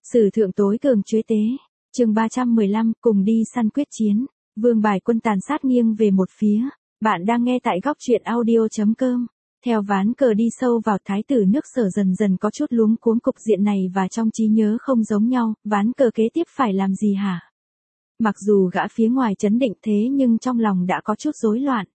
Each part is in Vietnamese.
Sử thượng tối cường chuế tế. Chương 315, cùng đi săn quyết chiến. Vương bài quân tàn sát nghiêng về một phía. Bạn đang nghe tại góc truyện audio.com. Theo ván cờ đi sâu vào, thái tử nước Sở dần dần có chút luống cuống cục diện này và trong trí nhớ không giống nhau, ván cờ kế tiếp phải làm gì hả? Mặc dù gã phía ngoài trấn định thế nhưng trong lòng đã có chút rối loạn.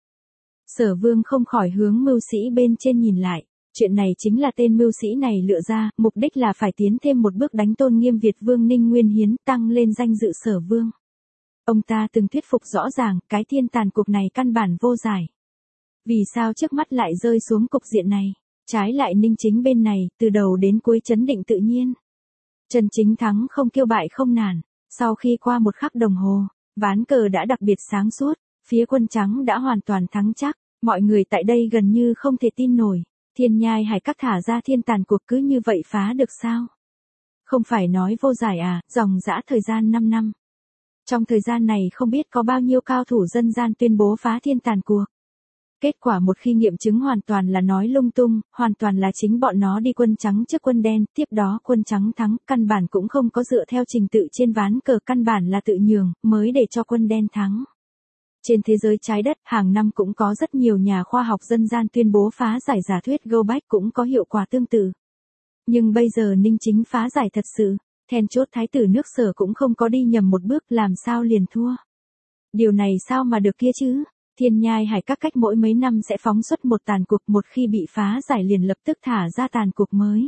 Sở Vương không khỏi hướng mưu sĩ bên trên nhìn lại. Chuyện này chính là tên mưu sĩ này lựa ra, mục đích là phải tiến thêm một bước đánh tôn nghiêm Việt Vương Ninh Nguyên Hiến, tăng lên danh dự Sở Vương. Ông ta từng thuyết phục rõ ràng, cái thiên tàn cục này căn bản vô giải. Vì sao trước mắt lại rơi xuống cục diện này? Trái lại Ninh Chính bên này, từ đầu đến cuối trấn định tự nhiên. Trần Chính thắng không kêu bại không nản. Sau khi qua một khắc đồng hồ, ván cờ đã đặc biệt sáng suốt, phía quân trắng đã hoàn toàn thắng chắc. Mọi người tại đây gần như không thể tin nổi. Thiên Nhai Hải Các thả ra thiên tàn cuộc cứ như vậy phá được sao? Không phải nói vô giải à, dòng dã thời gian 5 năm. Trong thời gian này không biết có bao nhiêu cao thủ dân gian tuyên bố phá thiên tàn cuộc. Kết quả một khi nghiệm chứng hoàn toàn là nói lung tung, hoàn toàn là chính bọn nó đi quân trắng trước quân đen, tiếp đó quân trắng thắng, căn bản cũng không có dựa theo trình tự trên ván cờ, căn bản là tự nhường, mới để cho quân đen thắng. Trên thế giới trái đất, hàng năm cũng có rất nhiều nhà khoa học dân gian tuyên bố phá giải giả thuyết Go Back cũng có hiệu quả tương tự. Nhưng bây giờ Ninh Chính phá giải thật sự, then chốt thái tử nước Sở cũng không có đi nhầm một bước, làm sao liền thua. Điều này sao mà được kia chứ? Thiên Nhai Hải Các cách mỗi mấy năm sẽ phóng xuất một tàn cuộc, một khi bị phá giải liền lập tức thả ra tàn cuộc mới.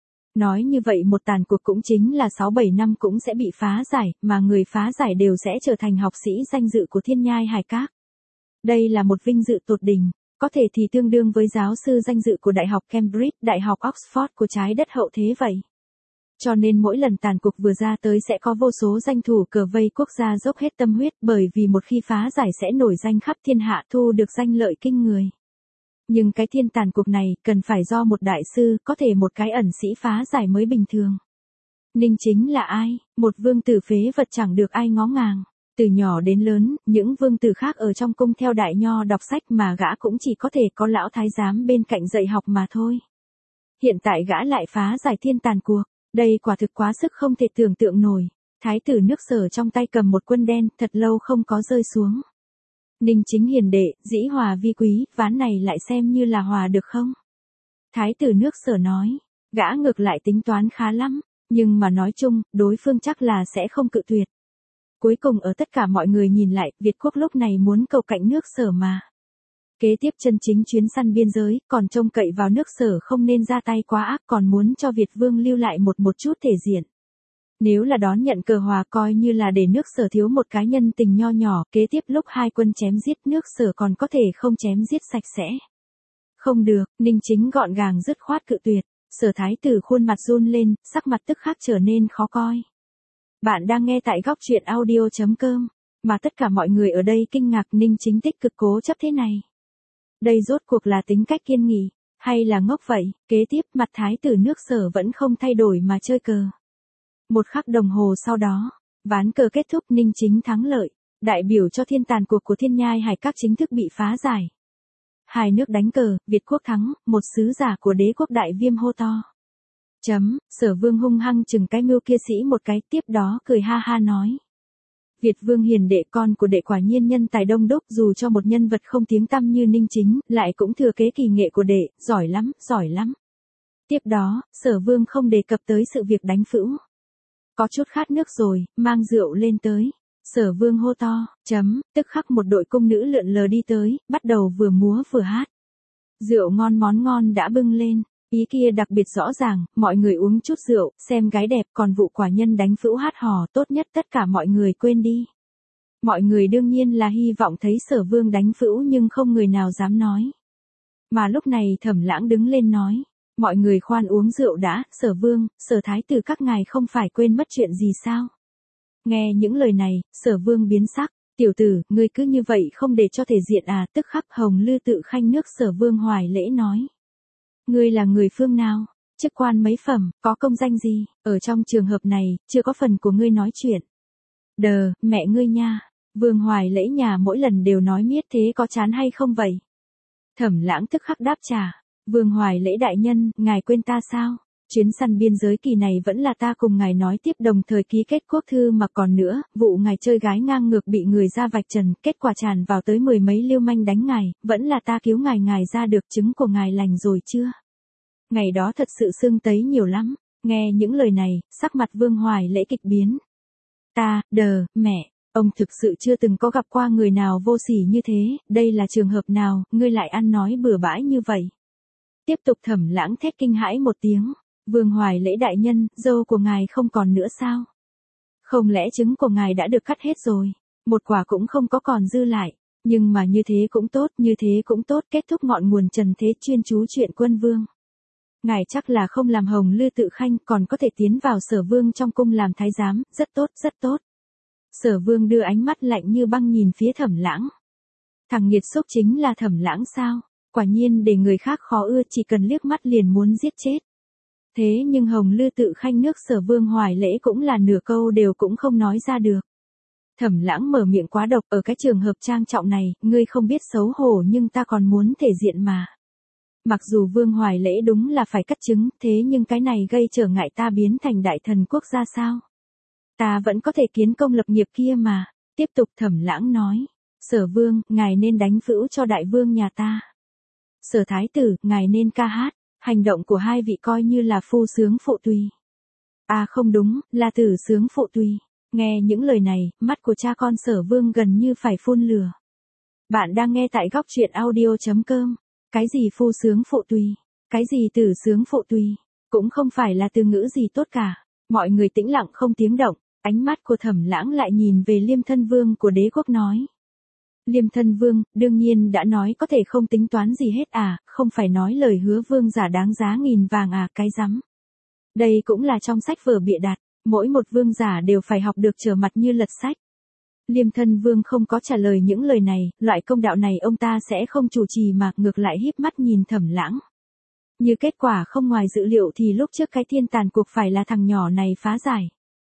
Nói như vậy một tàn cuộc cũng chính là 6-7 năm cũng sẽ bị phá giải, mà người phá giải đều sẽ trở thành học sĩ danh dự của Thiên Nhai Hải Các. Đây là một vinh dự tột đỉnh, có thể thì tương đương với giáo sư danh dự của Đại học Cambridge, Đại học Oxford của trái đất hậu thế vậy. Cho nên mỗi lần tàn cuộc vừa ra tới sẽ có vô số danh thủ cờ vây quốc gia dốc hết tâm huyết, bởi vì một khi phá giải sẽ nổi danh khắp thiên hạ, thu được danh lợi kinh người. Nhưng cái thiên tàn cuộc này cần phải do một đại sư, có thể một cái ẩn sĩ phá giải mới bình thường. Ninh Chính là ai? Một vương tử phế vật chẳng được ai ngó ngàng. Từ nhỏ đến lớn, những vương tử khác ở trong cung theo đại nho đọc sách mà gã cũng chỉ có thể có lão thái giám bên cạnh dạy học mà thôi. Hiện tại gã lại phá giải thiên tàn cuộc, đây quả thực quá sức không thể tưởng tượng nổi. Thái tử nước Sở trong tay cầm một quân đen, thật lâu không có rơi xuống. Ninh Chính hiền đệ, dĩ hòa vi quý, ván này lại xem như là hòa được không? Thái tử nước Sở nói, gã ngược lại tính toán khá lắm, nhưng mà nói chung, đối phương chắc là sẽ không cự tuyệt. Cuối cùng ở tất cả mọi người nhìn lại, Việt quốc lúc này muốn cầu cạnh nước Sở mà. Kế tiếp chân chính chuyến săn biên giới, còn trông cậy vào nước Sở không nên ra tay quá ác, còn muốn cho Việt Vương lưu lại một chút thể diện. Nếu là đón nhận cờ hòa coi như là để nước Sở thiếu một cái nhân tình nho nhỏ, kế tiếp lúc hai quân chém giết nước Sở còn có thể không chém giết sạch sẽ. Không được, Ninh Chính gọn gàng dứt khoát cự tuyệt. Sở thái tử khuôn mặt run lên, sắc mặt tức khắc trở nên khó coi. Bạn đang nghe tại góc truyện audio.com, mà tất cả mọi người ở đây kinh ngạc Ninh Chính tích cực cố chấp thế này. Đây rốt cuộc là tính cách kiên nghị, hay là ngốc vậy? Kế tiếp mặt thái tử nước Sở vẫn không thay đổi mà chơi cờ. Một khắc đồng hồ sau đó, ván cờ kết thúc, Ninh Chính thắng lợi, đại biểu cho thiên tàn cuộc của Thiên Nhai Hải Các chính thức bị phá giải. Hai nước đánh cờ, Việt quốc thắng, một sứ giả của đế quốc Đại Viêm hô to. Sở Vương hung hăng chừng cái mưu kia sĩ một cái, tiếp đó cười ha ha nói. Việt Vương hiền đệ, con của đệ quả nhiên nhân tài đông đúc, dù cho một nhân vật không tiếng tăm như Ninh Chính, lại cũng thừa kế kỳ nghệ của đệ, giỏi lắm, giỏi lắm. Tiếp đó, Sở Vương không đề cập tới sự việc đánh phữu. Có chút khát nước rồi, mang rượu lên tới. Sở Vương hô to, tức khắc một đội cung nữ lượn lờ đi tới, bắt đầu vừa múa vừa hát. Rượu ngon món ngon đã bưng lên, ý kia đặc biệt rõ ràng, mọi người uống chút rượu, xem gái đẹp, còn vụ quả nhân đánh phữu hát hò, tốt nhất tất cả mọi người quên đi. Mọi người đương nhiên là hy vọng thấy Sở Vương đánh phữu nhưng không người nào dám nói. Mà lúc này Thẩm Lãng đứng lên nói. Mọi người khoan uống rượu đã, Sở Vương, Sở thái tử các ngài không phải quên mất chuyện gì sao? Nghe những lời này, Sở Vương biến sắc, tiểu tử, ngươi cứ như vậy không để cho thể diện à? Tức khắc Hồng Lư Tự khanh nước Sở Vương hoài lễ nói. Ngươi là người phương nào? Chức quan mấy phẩm, có công danh gì? Ở trong trường hợp này, chưa có phần của ngươi nói chuyện. Đờ, mẹ ngươi nha. Vương hoài lễ nhà mỗi lần đều nói miết thế có chán hay không vậy? Thẩm Lãng tức khắc đáp trả. Vương hoài lễ đại nhân, ngài quên ta sao? Chuyến săn biên giới kỳ này vẫn là ta cùng ngài nói tiếp đồng thời ký kết quốc thư mà còn nữa, vụ ngài chơi gái ngang ngược bị người ra vạch trần, kết quả tràn vào tới mười mấy lưu manh đánh ngài, vẫn là ta cứu ngài ra được chứng của ngài lành rồi chưa? Ngày đó thật sự sưng tấy nhiều lắm, nghe những lời này, sắc mặt Vương Hoài Lễ kịch biến. Mẹ, ông thực sự chưa từng có gặp qua người nào vô sỉ như thế, đây là trường hợp nào, ngươi lại ăn nói bừa bãi như vậy? Tiếp tục Thẩm Lãng thét kinh hãi một tiếng. Vương Hoài Lễ đại nhân, dâu của ngài không còn nữa sao? Không lẽ trứng của ngài đã được cắt hết rồi? Một quả cũng không có còn dư lại. Nhưng mà như thế cũng tốt, kết thúc ngọn nguồn trần thế chuyên chú chuyện quân vương. Ngài chắc là không làm Hồng Lư Tự Khanh, còn có thể tiến vào Sở Vương trong cung làm thái giám, rất tốt. Sở Vương đưa ánh mắt lạnh như băng nhìn phía Thẩm Lãng. Thằng nghiệt xúc chính là Thẩm Lãng sao? Quả nhiên để người khác khó ưa, chỉ cần liếc mắt liền muốn giết chết. Thế nhưng Hồng Lư Tự Khanh nước Sở Vương Hoài Lễ cũng là nửa câu đều cũng không nói ra được. Thẩm Lãng mở miệng quá độc, ở cái trường hợp trang trọng này, ngươi không biết xấu hổ nhưng ta còn muốn thể diện mà. Mặc dù Vương Hoài Lễ đúng là phải cắt trứng, thế nhưng cái này gây trở ngại ta biến thành đại thần quốc gia sao? Ta vẫn có thể kiến công lập nghiệp kia mà. Tiếp tục Thẩm Lãng nói. Sở Vương, ngài nên đánh phữu cho đại vương nhà ta. Sở Thái tử, ngài nên ca hát. Hành động của hai vị coi như là phu sướng phụ tùy. À không đúng, là tử sướng phụ tùy. Nghe những lời này, mắt của cha con Sở Vương gần như phải phun lửa. Bạn đang nghe tại góc truyện audio.com. Cái gì phu sướng phụ tùy? Cái gì tử sướng phụ tùy? Cũng không phải là từ ngữ gì tốt cả. Mọi người tĩnh lặng không tiếng động, ánh mắt của Thẩm Lãng lại nhìn về Liêm Thân Vương của đế quốc nói. Liêm Thân Vương, đương nhiên đã nói có thể không tính toán gì hết à, không phải nói lời hứa vương giả đáng giá nghìn vàng à, cái rắm. Đây cũng là trong sách vở bịa đặt, mỗi một vương giả đều phải học được trở mặt như lật sách. Liêm Thân Vương không có trả lời những lời này, loại công đạo này ông ta sẽ không chủ trì mà ngược lại híp mắt nhìn Thẩm Lãng. Như kết quả không ngoài dự liệu thì lúc trước cái thiên tàn cuộc phải là thằng nhỏ này phá giải.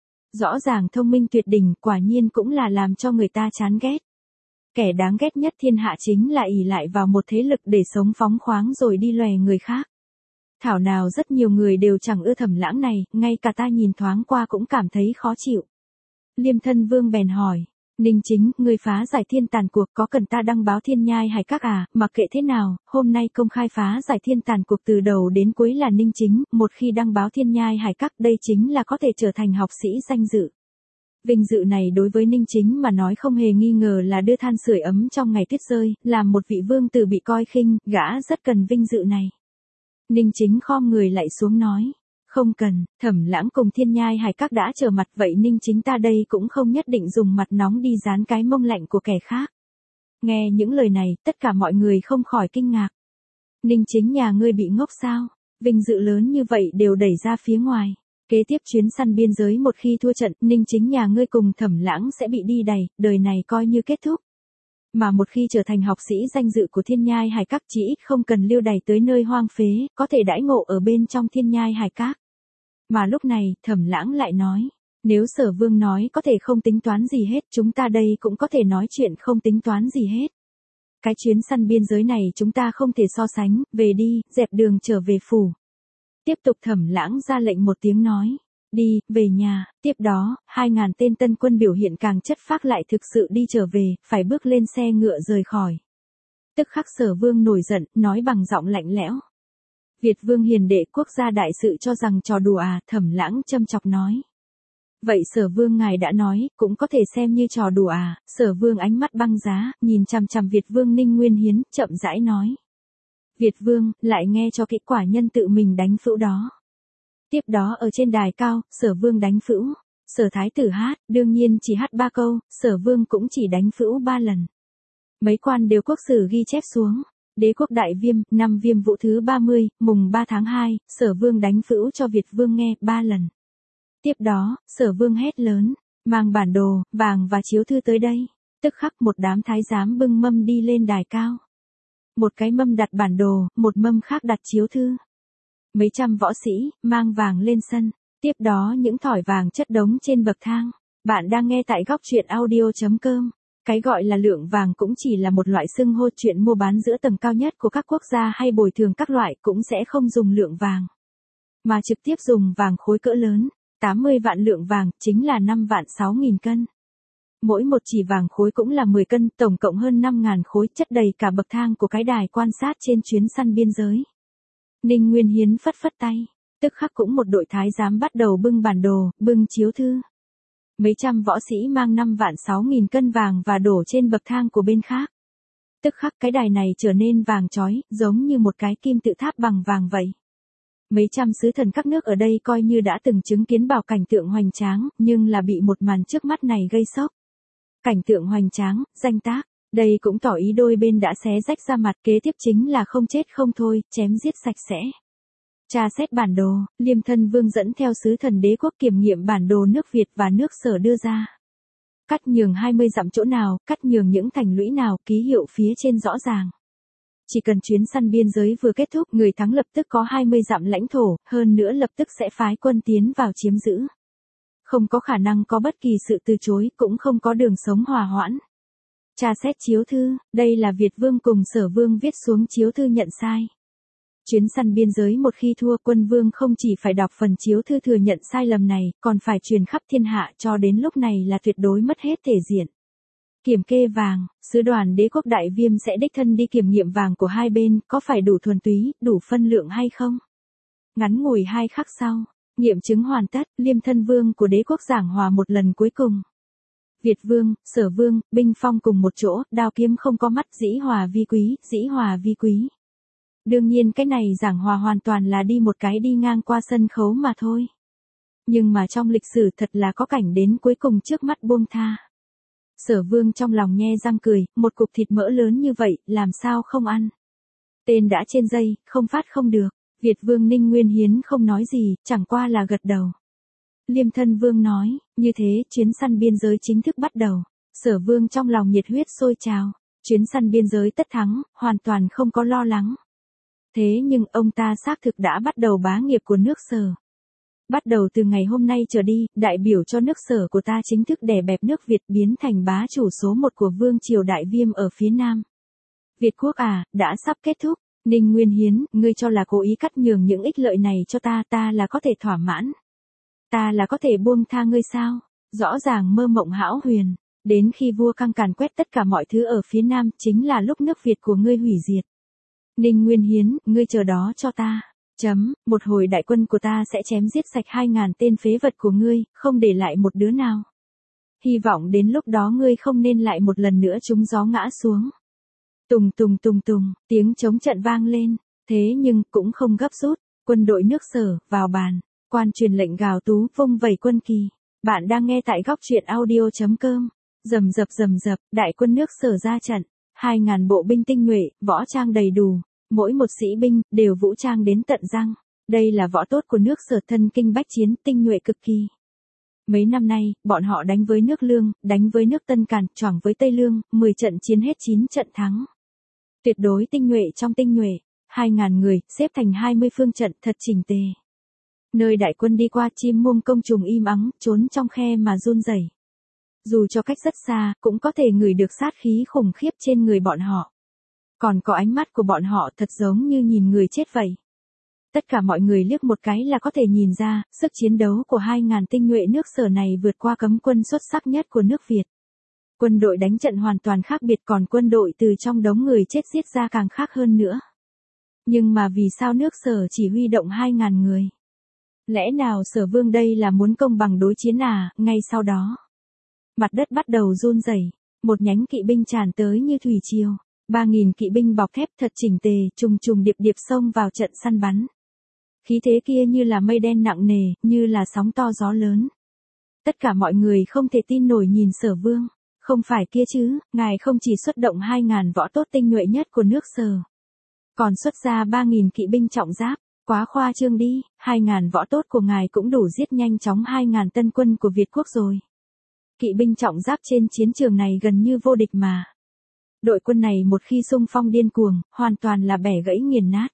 Rõ ràng thông minh tuyệt đỉnh, quả nhiên cũng là làm cho người ta chán ghét. Kẻ đáng ghét nhất thiên hạ chính là ỷ lại vào một thế lực để sống phóng khoáng rồi đi lòe người khác. Thảo nào rất nhiều người đều chẳng ưa Thẩm Lãng này, ngay cả ta nhìn thoáng qua cũng cảm thấy khó chịu. Liêm Thân Vương bèn hỏi. Ninh Chính, người phá giải thiên tàn cuộc có cần ta đăng báo Thiên Nhai Hải Các à? Mặc kệ thế nào, hôm nay công khai phá giải thiên tàn cuộc từ đầu đến cuối là Ninh Chính, một khi đăng báo Thiên Nhai Hải Các đây chính là có thể trở thành học sĩ danh dự. Vinh dự này đối với Ninh Chính mà nói không hề nghi ngờ là đưa than sưởi ấm trong ngày tuyết rơi, làm một vị vương tử bị coi khinh, gã rất cần vinh dự này. Ninh Chính khom người lại xuống nói. Không cần, Thẩm Lãng cùng Thiên Nhai Hải Các đã trở mặt vậy Ninh Chính ta đây cũng không nhất định dùng mặt nóng đi dán cái mông lạnh của kẻ khác. Nghe những lời này, tất cả mọi người không khỏi kinh ngạc. Ninh Chính nhà ngươi bị ngốc sao? Vinh dự lớn như vậy đều đẩy ra phía ngoài. Kế tiếp chuyến săn biên giới một khi thua trận, Ninh Chính nhà ngươi cùng Thẩm Lãng sẽ bị đi đày, đời này coi như kết thúc. Mà một khi trở thành học sĩ danh dự của Thiên Nhai Hải Các chỉ ít không cần lưu đày tới nơi hoang phế, có thể đãi ngộ ở bên trong Thiên Nhai Hải Các. Mà lúc này, Thẩm Lãng lại nói, nếu Sở Vương nói có thể không tính toán gì hết, chúng ta đây cũng có thể nói chuyện không tính toán gì hết. Cái chuyến săn biên giới này chúng ta không thể so sánh, về đi, dẹp đường trở về phủ. Tiếp tục Thẩm Lãng ra lệnh một tiếng nói, đi, về nhà, tiếp đó, 2.000 tên tân quân biểu hiện càng chất phác lại thực sự đi trở về, phải bước lên xe ngựa rời khỏi. Tức khắc Sở Vương nổi giận, nói bằng giọng lạnh lẽo. Việt Vương hiền đệ quốc gia đại sự cho rằng trò đùa à, Thẩm Lãng châm chọc nói. Vậy Sở Vương ngài đã nói, cũng có thể xem như trò đùa à, Sở Vương ánh mắt băng giá, nhìn chằm chằm Việt Vương Ninh Nguyên Hiến, chậm rãi nói. Việt Vương, lại nghe cho kỹ quả nhân tự mình đánh phữu đó. Tiếp đó ở trên đài cao, Sở Vương đánh phữu, Sở Thái tử hát, đương nhiên chỉ hát 3 câu, Sở Vương cũng chỉ đánh phữu 3 lần. Mấy quan đều quốc sử ghi chép xuống. Đế quốc Đại Viêm, năm Viêm Vũ thứ 30, mùng 3 tháng 2, Sở Vương đánh phữu cho Việt Vương nghe 3 lần. Tiếp đó, Sở Vương hét lớn, mang bản đồ, vàng và chiếu thư tới đây. Tức khắc một đám thái giám bưng mâm đi lên đài cao. Một cái mâm đặt bản đồ, một mâm khác đặt chiếu thư. Mấy trăm võ sĩ, mang vàng lên sân. Tiếp đó những thỏi vàng chất đống trên bậc thang. Bạn đang nghe tại góc truyện audio.com. Cái gọi là lượng vàng cũng chỉ là một loại xưng hô chuyện mua bán giữa tầng cao nhất của các quốc gia hay bồi thường các loại cũng sẽ không dùng lượng vàng. mà trực tiếp dùng vàng khối cỡ lớn, 80 vạn lượng vàng, chính là 5 vạn 6 nghìn cân. Mỗi một chỉ vàng khối cũng là 10 cân, tổng cộng hơn 5.000 khối, chất đầy cả bậc thang của cái đài quan sát trên chuyến săn biên giới. Ninh Nguyên Hiến phất phất tay, tức khắc cũng một đội thái giám bắt đầu bưng bản đồ, bưng chiếu thư. Mấy trăm võ sĩ mang 5 vạn 6 nghìn cân vàng và đổ trên bậc thang của bên khác. Tức khắc cái đài này trở nên vàng chói, giống như một cái kim tự tháp bằng vàng vậy. Mấy trăm sứ thần các nước ở đây coi như đã từng chứng kiến bảo cảnh tượng hoành tráng, nhưng là bị một màn trước mắt này gây sốc. Cảnh tượng hoành tráng, danh tác, đây cũng tỏ ý đôi bên đã xé rách ra mặt, kế tiếp chính là không chết không thôi, chém giết sạch sẽ. Tra xét bản đồ, Liêm Thân Vương dẫn theo sứ thần đế quốc kiểm nghiệm bản đồ nước Việt và nước Sở đưa ra. Cắt nhường 20 dặm chỗ nào, cắt nhường những thành lũy nào, ký hiệu phía trên rõ ràng. Chỉ cần chuyến săn biên giới vừa kết thúc, người thắng lập tức có 20 dặm lãnh thổ, hơn nữa lập tức sẽ phái quân tiến vào chiếm giữ. Không có khả năng có bất kỳ sự từ chối, cũng không có đường sống hòa hoãn. Tra xét chiếu thư, đây là Việt Vương cùng Sở Vương viết xuống chiếu thư nhận sai. Chuyến săn biên giới một khi thua, Quân Vương không chỉ phải đọc phần chiếu thư thừa nhận sai lầm này, còn phải truyền khắp thiên hạ, cho đến lúc này là tuyệt đối mất hết thể diện. Kiểm kê vàng, sứ đoàn đế quốc Đại Viêm sẽ đích thân đi kiểm nghiệm vàng của hai bên, có phải đủ thuần túy, đủ phân lượng hay không? Ngắn ngủi 2 khắc sau, nghiệm chứng hoàn tất, Liêm Thân Vương của đế quốc giảng hòa một lần cuối cùng. Việt Vương, Sở Vương, binh phong cùng một chỗ, đao kiếm không có mắt, dĩ hòa vi quý, dĩ hòa vi quý. Đương nhiên cái này giảng hòa hoàn toàn là đi một cái đi ngang qua sân khấu mà thôi. Nhưng mà trong lịch sử thật là có cảnh đến cuối cùng trước mắt buông tha. Sở Vương trong lòng nhe răng cười, một cục thịt mỡ lớn như vậy, làm sao không ăn. Tên đã trên dây, không phát không được. Việt Vương Ninh Nguyên Hiến không nói gì, chẳng qua là gật đầu. Liêm Thân Vương nói, như thế, chuyến săn biên giới chính thức bắt đầu. Sở Vương trong lòng nhiệt huyết sôi trào. Chuyến săn biên giới tất thắng, hoàn toàn không có lo lắng. Thế nhưng ông ta xác thực đã bắt đầu bá nghiệp của nước Sở. Bắt đầu từ ngày hôm nay trở đi, đại biểu cho nước Sở của ta chính thức đè bẹp nước Việt biến thành bá chủ số 1 của Vương triều Đại Viêm ở phía Nam. Việt quốc à, đã sắp kết thúc. Ninh Nguyên Hiến, ngươi cho là cố ý cắt nhường những ích lợi này cho ta, ta là có thể thỏa mãn. Ta là có thể buông tha ngươi sao? Rõ ràng mơ mộng hão huyền. Đến khi vua căng càn quét tất cả mọi thứ ở phía Nam, chính là lúc nước Việt của ngươi hủy diệt. Ninh Nguyên Hiến, ngươi chờ đó cho ta. Một hồi đại quân của ta sẽ chém giết sạch 2.000 tên phế vật của ngươi, không để lại một đứa nào. Hy vọng đến lúc đó ngươi không nên lại một lần nữa trúng gió ngã xuống. Tùng tùng tùng tùng, tiếng trống trận vang lên, thế nhưng cũng không gấp rút, quân đội nước Sở, vào bàn, quan truyền lệnh gào tú, vung vẩy quân kỳ. Bạn đang nghe tại góc truyện audio.com, rầm rập, đại quân nước Sở ra trận, 2.000 bộ binh tinh nhuệ, võ trang đầy đủ, mỗi một sĩ binh, đều vũ trang đến tận răng. Đây là võ tốt của nước Sở, thân kinh bách chiến, tinh nhuệ cực kỳ. Mấy năm nay, bọn họ đánh với nước Lương, đánh với nước Tân Càn, choảng với Tây Lương, 10 trận chiến hết 9 trận thắng. Tuyệt đối tinh nhuệ trong tinh nhuệ, 2.000 người, xếp thành 20 phương trận thật chỉnh tề. Nơi đại quân đi qua, chim muông công trùng im ắng, trốn trong khe mà run rẩy. Dù cho cách rất xa, cũng có thể ngửi được sát khí khủng khiếp trên người bọn họ. Còn có ánh mắt của bọn họ thật giống như nhìn người chết vậy. Tất cả mọi người liếc một cái là có thể nhìn ra, sức chiến đấu của 2.000 tinh nhuệ nước Sở này vượt qua cấm quân xuất sắc nhất của nước Việt. Quân đội đánh trận hoàn toàn khác biệt, còn quân đội từ trong đống người chết giết ra càng khác hơn nữa. Nhưng mà vì sao nước Sở chỉ huy động 2.000 người? Lẽ nào Sở Vương đây là muốn công bằng đối chiến à? Ngay sau đó, mặt đất bắt đầu run rẩy, một nhánh kỵ binh tràn tới như thủy triều, 3.000 kỵ binh bọc thép thật chỉnh tề, trùng trùng điệp điệp xông vào trận săn bắn. Khí thế kia như là mây đen nặng nề, như là sóng to gió lớn. Tất cả mọi người không thể tin nổi nhìn Sở Vương. Không phải kia chứ, ngài không chỉ xuất động 2.000 võ tốt tinh nhuệ nhất của nước Sở, còn xuất ra 3.000 kỵ binh trọng giáp, quá khoa trương đi, 2.000 võ tốt của ngài cũng đủ giết nhanh chóng 2.000 tân quân của Việt quốc rồi. Kỵ binh trọng giáp trên chiến trường này gần như vô địch mà. Đội quân này một khi xung phong điên cuồng, hoàn toàn là bẻ gãy nghiền nát.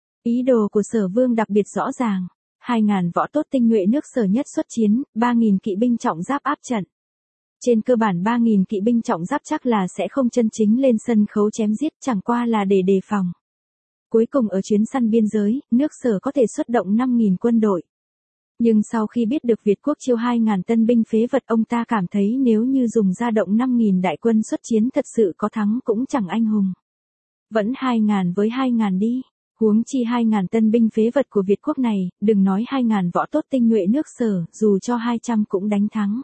Ý đồ của Sở Vương đặc biệt rõ ràng, 2.000 võ tốt tinh nhuệ nước Sở nhất xuất chiến, 3.000 kỵ binh trọng giáp áp trận. Trên cơ bản 3.000 kỵ binh trọng giáp chắc là sẽ không chân chính lên sân khấu chém giết, chẳng qua là để đề phòng. Cuối cùng ở chuyến săn biên giới, nước Sở có thể xuất động 5.000 quân đội. Nhưng sau khi biết được Việt quốc chiêu 2.000 tân binh phế vật, ông ta cảm thấy nếu như dùng ra động 5.000 đại quân xuất chiến thật sự có thắng cũng chẳng anh hùng. Vẫn 2.000 với 2.000 đi. Huống chi 2.000 tân binh phế vật của Việt quốc này, đừng nói 2.000 võ tốt tinh nhuệ nước Sở, dù cho 200 cũng đánh thắng.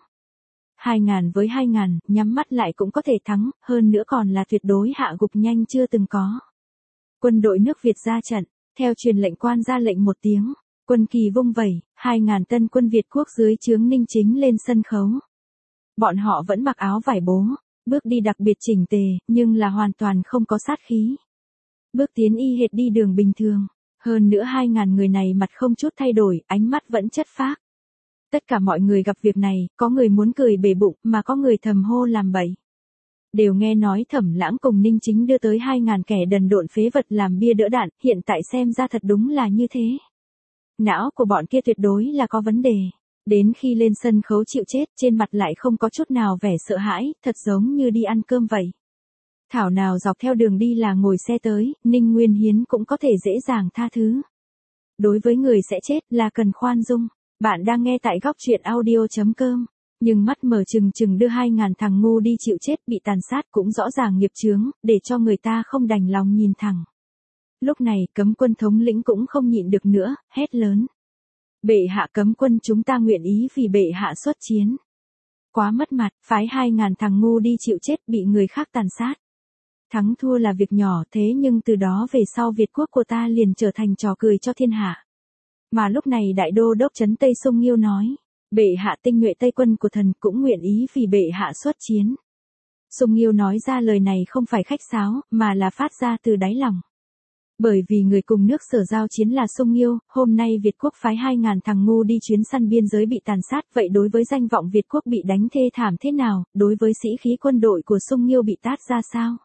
2.000 với 2.000, nhắm mắt lại cũng có thể thắng, hơn nữa còn là tuyệt đối hạ gục nhanh chưa từng có. Quân đội nước Việt ra trận, theo truyền lệnh quan ra lệnh một tiếng, quân kỳ vung vẩy, 2.000 tân quân Việt quốc dưới trướng Ninh Chính lên sân khấu. Bọn họ vẫn mặc áo vải bố, bước đi đặc biệt chỉnh tề, nhưng là hoàn toàn không có sát khí. Bước tiến y hệt đi đường bình thường, hơn nữa 2.000 người này mặt không chút thay đổi, ánh mắt vẫn chất phác. Tất cả mọi người gặp việc này, có người muốn cười bể bụng, mà có người thầm hô làm bậy. Đều nghe nói Thẩm Lãng cùng Ninh Chính đưa tới 2.000 kẻ đần độn phế vật làm bia đỡ đạn, hiện tại xem ra thật đúng là như thế. Não của bọn kia tuyệt đối là có vấn đề. Đến khi lên sân khấu chịu chết, trên mặt lại không có chút nào vẻ sợ hãi, thật giống như đi ăn cơm vậy. Thảo nào dọc theo đường đi là ngồi xe tới, Ninh Nguyên Hiến cũng có thể dễ dàng tha thứ. Đối với người sẽ chết là cần khoan dung. Bạn đang nghe tại góc truyện audio.com. Nhưng mắt mở trừng trừng đưa 2.000 thằng ngu đi chịu chết bị tàn sát cũng rõ ràng nghiệp chướng, để cho người ta không đành lòng nhìn thẳng. Lúc này cấm quân thống lĩnh cũng không nhịn được nữa, hét lớn. Bệ hạ cấm quân, chúng ta nguyện ý vì bệ hạ xuất chiến. Quá mất mặt, phái 2.000 thằng ngu đi chịu chết bị người khác tàn sát. Thắng thua là việc nhỏ, thế nhưng từ đó về sau Việt quốc của ta liền trở thành trò cười cho thiên hạ. Mà lúc này đại đô đốc trấn Tây Sung Nghiêu nói, bệ hạ tinh nhuệ Tây quân của thần cũng nguyện ý vì bệ hạ xuất chiến. Sung Nghiêu nói ra lời này không phải khách sáo, mà là phát ra từ đáy lòng. Bởi vì người cùng nước Sở giao chiến là Sung Nghiêu, hôm nay Việt quốc phái 2.000 thằng ngu đi chuyến săn biên giới bị tàn sát, vậy đối với danh vọng Việt quốc bị đánh thê thảm thế nào, đối với sĩ khí quân đội của Sung Nghiêu bị tát ra sao?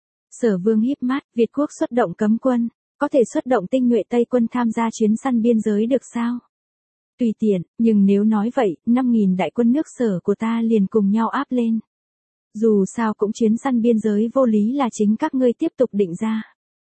Sở Vương híp mắt, Việt quốc xuất động cấm quân, có thể xuất động tinh nhuệ Tây quân tham gia chuyến săn biên giới được sao? Tùy tiện, nhưng nếu nói vậy, 5.000 đại quân nước Sở của ta liền cùng nhau áp lên. Dù sao cũng chuyến săn biên giới vô lý là chính các ngươi tiếp tục định ra.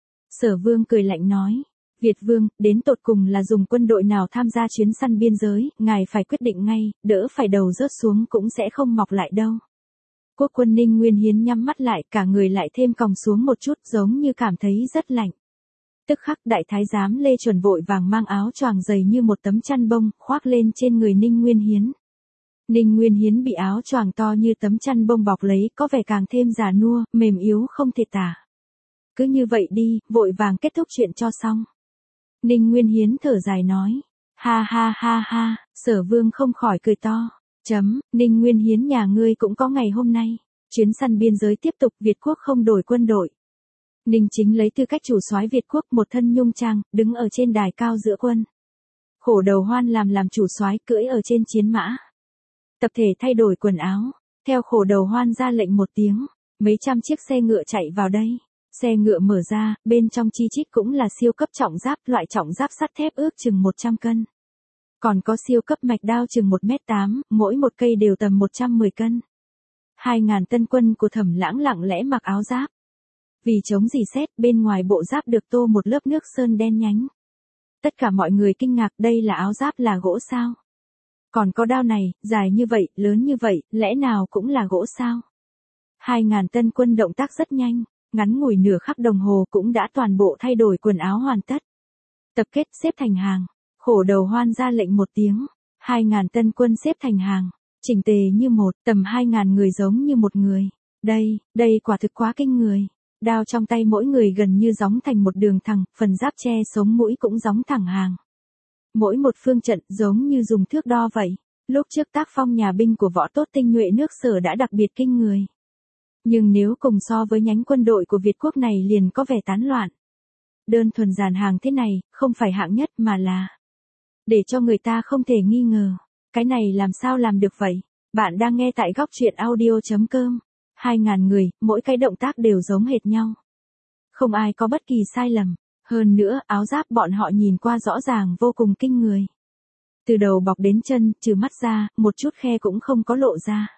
Sở Vương cười lạnh nói, Việt Vương, đến tột cùng là dùng quân đội nào tham gia chuyến săn biên giới, ngài phải quyết định ngay, đỡ phải đầu rớt xuống cũng sẽ không mọc lại đâu. Quốc quân Ninh Nguyên Hiến nhắm mắt lại, cả người lại thêm còng xuống một chút, giống như cảm thấy rất lạnh. Tức khắc đại thái giám Lê Chuẩn vội vàng mang áo choàng dày như một tấm chăn bông, khoác lên trên người Ninh Nguyên Hiến. Ninh Nguyên Hiến bị áo choàng to như tấm chăn bông bọc lấy, có vẻ càng thêm già nua, mềm yếu không thể tả. Cứ như vậy đi, vội vàng kết thúc chuyện cho xong. Ninh Nguyên Hiến thở dài nói, ha ha ha ha, Sở Vương không khỏi cười to. Ninh Nguyên Hiến nhà ngươi cũng có ngày hôm nay. Chuyến săn biên giới tiếp tục, Việt quốc không đổi quân đội. Ninh Chính lấy tư cách chủ soái Việt quốc, một thân nhung trang, đứng ở trên đài cao giữa quân. Khổ Đầu Hoan làm chủ soái, cưỡi ở trên chiến mã. Tập thể thay đổi quần áo, theo Khổ Đầu Hoan ra lệnh một tiếng, mấy trăm chiếc xe ngựa chạy vào đây. Xe ngựa mở ra, bên trong chi chít cũng là siêu cấp trọng giáp, loại trọng giáp sắt thép ước chừng 100 cân. Còn có siêu cấp mạch đao chừng 1m8, mỗi một cây đều tầm 110 cân. 2.000 tân quân của Thẩm Lãng lặng lẽ mặc áo giáp. Vì chống rỉ sét, bên ngoài bộ giáp được tô một lớp nước sơn đen nhánh. Tất cả mọi người kinh ngạc, đây là áo giáp là gỗ sao? Còn có đao này, dài như vậy, lớn như vậy, lẽ nào cũng là gỗ sao? 2.000 tân quân động tác rất nhanh, ngắn ngủi nửa khắc đồng hồ cũng đã toàn bộ thay đổi quần áo hoàn tất. Tập kết xếp thành hàng. Khổ Đầu Hoan ra lệnh một tiếng, 2.000 tân quân xếp thành hàng, chỉnh tề như một, tầm 2.000 người giống như một người. Đây quả thực quá kinh người. Đao trong tay mỗi người gần như gióng thành một đường thẳng, phần giáp che sống mũi cũng gióng thẳng hàng. Mỗi một phương trận giống như dùng thước đo vậy. Lúc trước tác phong nhà binh của võ tốt tinh nhuệ nước Sở đã đặc biệt kinh người. Nhưng nếu cùng so với nhánh quân đội của Việt quốc này liền có vẻ tán loạn. Đơn thuần dàn hàng thế này, không phải hạng nhất mà là để cho người ta không thể nghi ngờ. Cái này làm sao làm được vậy? Bạn đang nghe tại góc truyện audio.com. 2.000 người, mỗi cái động tác đều giống hệt nhau. Không ai có bất kỳ sai lầm. Hơn nữa, áo giáp bọn họ nhìn qua rõ ràng vô cùng kinh người. Từ đầu bọc đến chân, trừ mắt ra, một chút khe cũng không có lộ ra.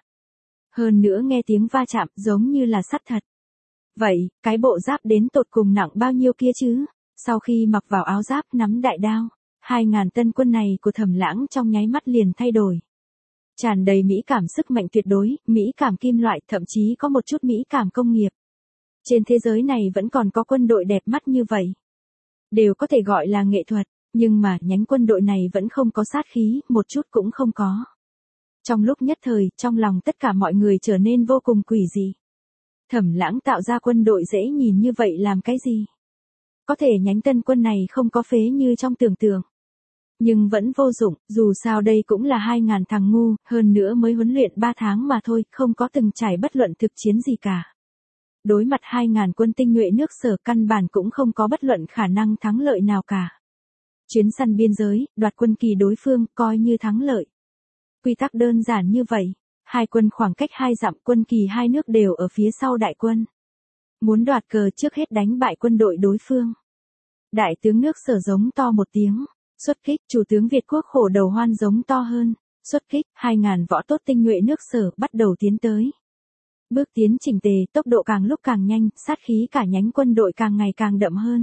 Hơn nữa nghe tiếng va chạm giống như là sắt thật. Vậy, cái bộ giáp đến tột cùng nặng bao nhiêu kia chứ? Sau khi mặc vào áo giáp nắm đại đao, 2.000 tân quân này của Thẩm Lãng trong nháy mắt liền thay đổi. Tràn đầy mỹ cảm sức mạnh tuyệt đối, mỹ cảm kim loại, thậm chí có một chút mỹ cảm công nghiệp. Trên thế giới này vẫn còn có quân đội đẹp mắt như vậy. Đều có thể gọi là nghệ thuật, nhưng mà nhánh quân đội này vẫn không có sát khí, một chút cũng không có. Trong lúc nhất thời, trong lòng tất cả mọi người trở nên vô cùng quỷ dị. Thẩm Lãng tạo ra quân đội dễ nhìn như vậy làm cái gì? Có thể nhánh tân quân này không có phế như trong tưởng tượng. Nhưng vẫn vô dụng, dù sao đây cũng là 2.000 thằng ngu, hơn nữa mới huấn luyện 3 tháng mà thôi, không có từng trải bất luận thực chiến gì cả. Đối mặt 2.000 quân tinh nhuệ nước Sở căn bản cũng không có bất luận khả năng thắng lợi nào cả. Chuyến săn biên giới, đoạt quân kỳ đối phương, coi như thắng lợi. Quy tắc đơn giản như vậy, hai quân khoảng cách 2 dặm, quân kỳ hai nước đều ở phía sau đại quân. Muốn đoạt cờ trước hết đánh bại quân đội đối phương. Đại tướng nước Sở giống to một tiếng, xuất kích, chủ tướng Việt quốc Khổ Đầu Hoan giống to hơn, xuất kích, 2.000 võ tốt tinh nhuệ nước Sở bắt đầu tiến tới. Bước tiến chỉnh tề, tốc độ càng lúc càng nhanh, sát khí cả nhánh quân đội càng ngày càng đậm hơn.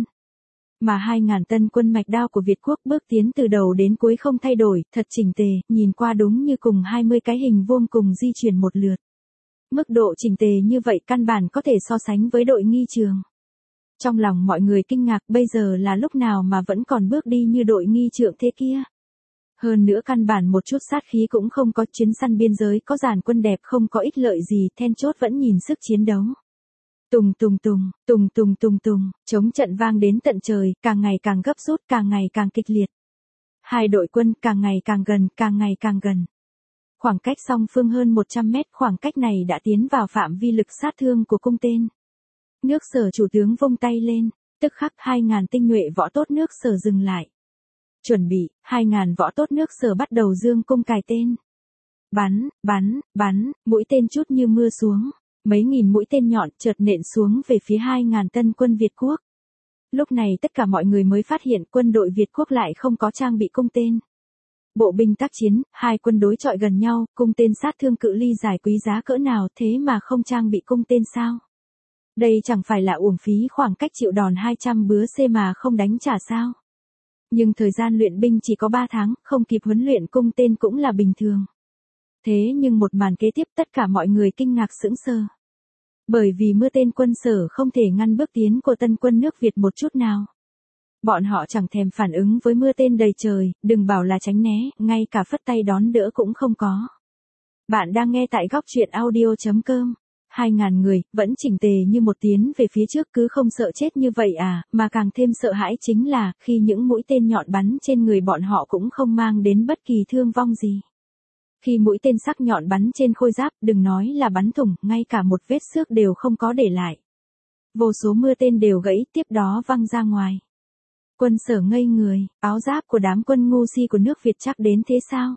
Mà 2.000 tân quân mạch đao của Việt quốc bước tiến từ đầu đến cuối không thay đổi, thật chỉnh tề, nhìn qua đúng như cùng 20 cái hình vuông cùng di chuyển một lượt. Mức độ chỉnh tề như vậy căn bản có thể so sánh với đội nghi trường. Trong lòng mọi người kinh ngạc, bây giờ là lúc nào mà vẫn còn bước đi như đội nghi trượng thế kia. Hơn nữa căn bản một chút sát khí cũng không có, chuyến săn biên giới có dàn quân đẹp không có ích lợi gì, then chốt vẫn nhìn sức chiến đấu. Tùng tùng tùng, tùng tùng tùng tùng, chống trận vang đến tận trời, càng ngày càng gấp rút, càng ngày càng kịch liệt. Hai đội quân càng ngày càng gần, càng ngày càng gần. Khoảng cách song phương hơn 100 mét, khoảng cách này đã tiến vào phạm vi lực sát thương của cung tên. Nước Sở chủ tướng vung tay lên, tức khắc 2.000 tinh nhuệ võ tốt nước Sở dừng lại. Chuẩn bị, 2.000 võ tốt nước Sở bắt đầu dương cung cài tên. Bắn, bắn, bắn, mũi tên chút như mưa xuống. Mấy nghìn mũi tên nhọn chợt nện xuống về phía 2.000 tân quân Việt quốc. Lúc này tất cả mọi người mới phát hiện quân đội Việt quốc lại không có trang bị cung tên. Bộ binh tác chiến, hai quân đối chọi gần nhau, cung tên sát thương cự ly dài quý giá cỡ nào thế mà không trang bị cung tên sao? Đây chẳng phải là uổng phí khoảng cách chịu đòn 200 bữa C mà không đánh trả sao? Nhưng thời gian luyện binh chỉ có 3 tháng, không kịp huấn luyện cung tên cũng là bình thường. Thế nhưng một màn kế tiếp tất cả mọi người kinh ngạc sững sờ. Bởi vì mưa tên quân Sở không thể ngăn bước tiến của tân quân nước Việt một chút nào. Bọn họ chẳng thèm phản ứng với mưa tên đầy trời, đừng bảo là tránh né, ngay cả phất tay đón đỡ cũng không có. Bạn đang nghe tại góc truyện audio.com. 2.000 người, vẫn chỉnh tề như một tiến về phía trước, cứ không sợ chết như vậy à, mà càng thêm sợ hãi chính là, khi những mũi tên nhọn bắn trên người bọn họ cũng không mang đến bất kỳ thương vong gì. Khi mũi tên sắc nhọn bắn trên khôi giáp, đừng nói là bắn thủng, ngay cả một vết xước đều không có để lại. Vô số mưa tên đều gãy, tiếp đó văng ra ngoài. Quân Sở ngây người, áo giáp của đám quân ngu si của nước Việt chắc đến thế sao?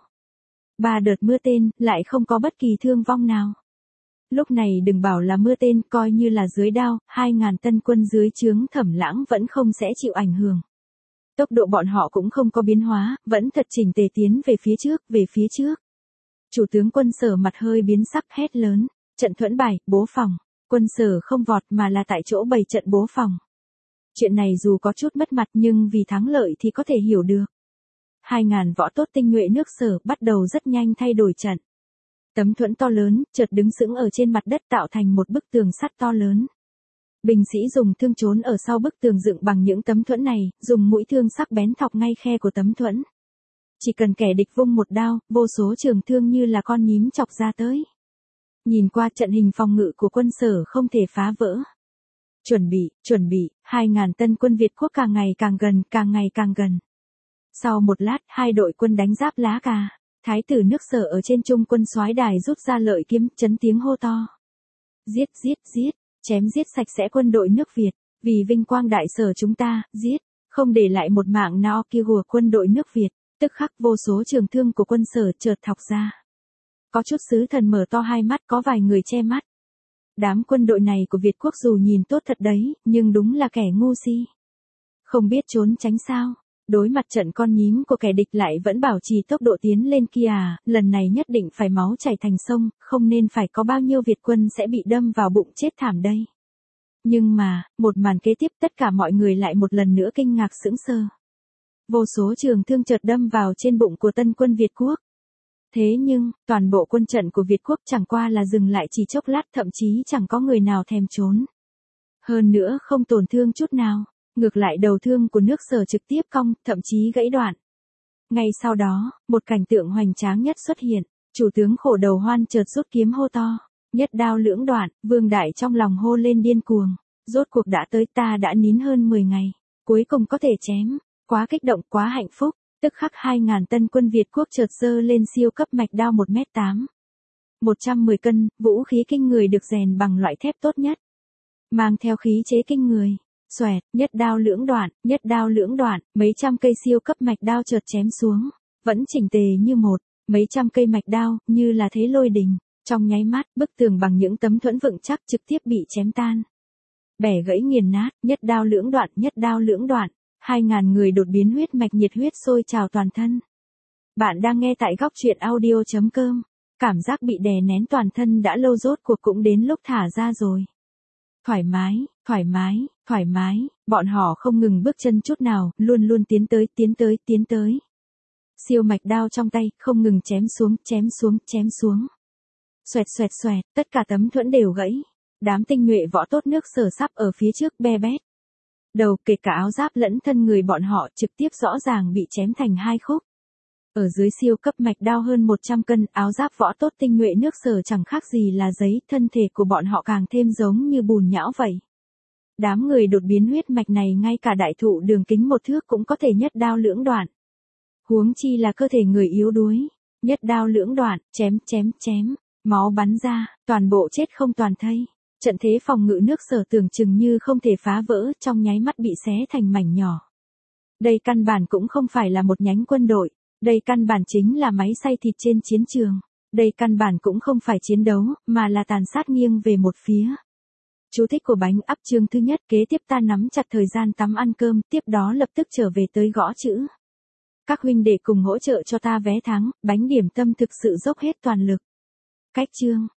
3 đợt mưa tên, lại không có bất kỳ thương vong nào. Lúc này đừng bảo là mưa tên, coi như là dưới đao, 2.000 tân quân dưới trướng Thẩm Lãng vẫn không sẽ chịu ảnh hưởng. Tốc độ bọn họ cũng không có biến hóa, vẫn thật chỉnh tề tiến về phía trước, về phía trước. Chủ tướng quân Sở mặt hơi biến sắc hét lớn, trận thuẫn bài, bố phòng. Quân Sở không vọt mà là tại chỗ bày trận bố phòng. Chuyện này dù có chút mất mặt nhưng vì thắng lợi thì có thể hiểu được. 2.000 võ tốt tinh nhuệ nước Sở bắt đầu rất nhanh thay đổi trận. Tấm thuẫn to lớn, chợt đứng sững ở trên mặt đất tạo thành một bức tường sắt to lớn. Binh sĩ dùng thương trốn ở sau bức tường dựng bằng những tấm thuẫn này, dùng mũi thương sắc bén thọc ngay khe của tấm thuẫn. Chỉ cần kẻ địch vung một đao, vô số trường thương như là con nhím chọc ra tới. Nhìn qua trận hình phòng ngự của quân Sở không thể phá vỡ. Chuẩn bị, 2.000 tân quân Việt quốc càng ngày càng gần, càng ngày càng gần. Sau một lát, hai đội quân đánh giáp lá cà. Thái tử nước Sở ở trên trung quân soái đài rút ra lợi kiếm, chấn tiếng hô to. Giết, giết, giết, chém giết sạch sẽ quân đội nước Việt, vì vinh quang đại Sở chúng ta, giết, không để lại một mạng nào kia của quân đội nước Việt. Tức khắc vô số trường thương của quân Sở chợt thọc ra. Có chút sứ thần mở to hai mắt, có vài người che mắt. Đám quân đội này của Việt quốc dù nhìn tốt thật đấy, nhưng đúng là kẻ ngu si. Không biết trốn tránh sao. Đối mặt trận con nhím của kẻ địch lại vẫn bảo trì tốc độ tiến lên kia à, lần này nhất định phải máu chảy thành sông, không nên phải có bao nhiêu Việt quân sẽ bị đâm vào bụng chết thảm đây. Nhưng mà, một màn kế tiếp tất cả mọi người lại một lần nữa kinh ngạc sững sờ. Vô số trường thương chợt đâm vào trên bụng của tân quân Việt Quốc. Thế nhưng, toàn bộ quân trận của Việt Quốc chẳng qua là dừng lại chỉ chốc lát, thậm chí chẳng có người nào thèm trốn. Hơn nữa không tổn thương chút nào, ngược lại đầu thương của nước Sở trực tiếp cong, thậm chí gãy đoạn. Ngay sau đó, một cảnh tượng hoành tráng nhất xuất hiện, chủ tướng Khổ Đầu Hoan chợt rút kiếm hô to, nhất đao lưỡng đoạn, Vương Đại trong lòng hô lên điên cuồng, rốt cuộc đã tới, ta đã nín hơn 10 ngày, cuối cùng có thể chém, quá kích động, quá hạnh phúc. Tức khắc 2.000 tân quân Việt Quốc chợt giơ lên siêu cấp mạch đao 1m8. 110 cân, vũ khí kinh người được rèn bằng loại thép tốt nhất. Mang theo khí chế kinh người. Xoẹt, nhất đao lưỡng đoạn, mấy trăm cây siêu cấp mạch đao chợt chém xuống. Vẫn chỉnh tề như một, mấy trăm cây mạch đao, như là thế lôi đình. Trong nháy mắt, bức tường bằng những tấm thuẫn vững chắc trực tiếp bị chém tan. Bẻ gãy nghiền nát, nhất đao lưỡng đoạn. 2.000 người đột biến huyết mạch, nhiệt huyết sôi trào toàn thân. Bạn đang nghe tại góc truyện audio.com. Cảm giác bị đè nén toàn thân đã lâu rốt cuộc cũng đến lúc thả ra rồi. Thoải mái, bọn họ không ngừng bước chân chút nào, luôn luôn tiến tới. Siêu mạch đao trong tay, không ngừng chém xuống. Xoẹt, tất cả tấm thuẫn đều gãy. Đám tinh nhuệ võ tốt nước Sở sắp ở phía trước be bét. Đầu kể cả áo giáp lẫn thân người bọn họ trực tiếp rõ ràng bị chém thành hai khúc. Ở dưới siêu cấp mạch đao hơn 100 cân, áo giáp võ tốt tinh nhuệ nước Sở chẳng khác gì là giấy, thân thể của bọn họ càng thêm giống như bùn nhão vậy. Đám người đột biến huyết mạch này ngay cả đại thụ đường kính 1 thước cũng có thể nhất đao lưỡng đoạn. Huống chi là cơ thể người yếu đuối, nhất đao lưỡng đoạn, chém, máu bắn ra, toàn bộ chết không toàn thây. Trận thế phòng ngự nước Sở tưởng chừng như không thể phá vỡ, trong nháy mắt bị xé thành mảnh nhỏ. Đây căn bản cũng không phải là một nhánh quân đội, đây căn bản chính là máy xay thịt trên chiến trường. Đây căn bản cũng không phải chiến đấu, mà là tàn sát nghiêng về một phía. Chú thích của bánh ắp chương thứ nhất, kế tiếp ta nắm chặt thời gian tắm ăn cơm, tiếp đó lập tức trở về tới gõ chữ. Các huynh đệ cùng hỗ trợ cho ta vé thắng, bánh điểm tâm thực sự dốc hết toàn lực. Cách chương.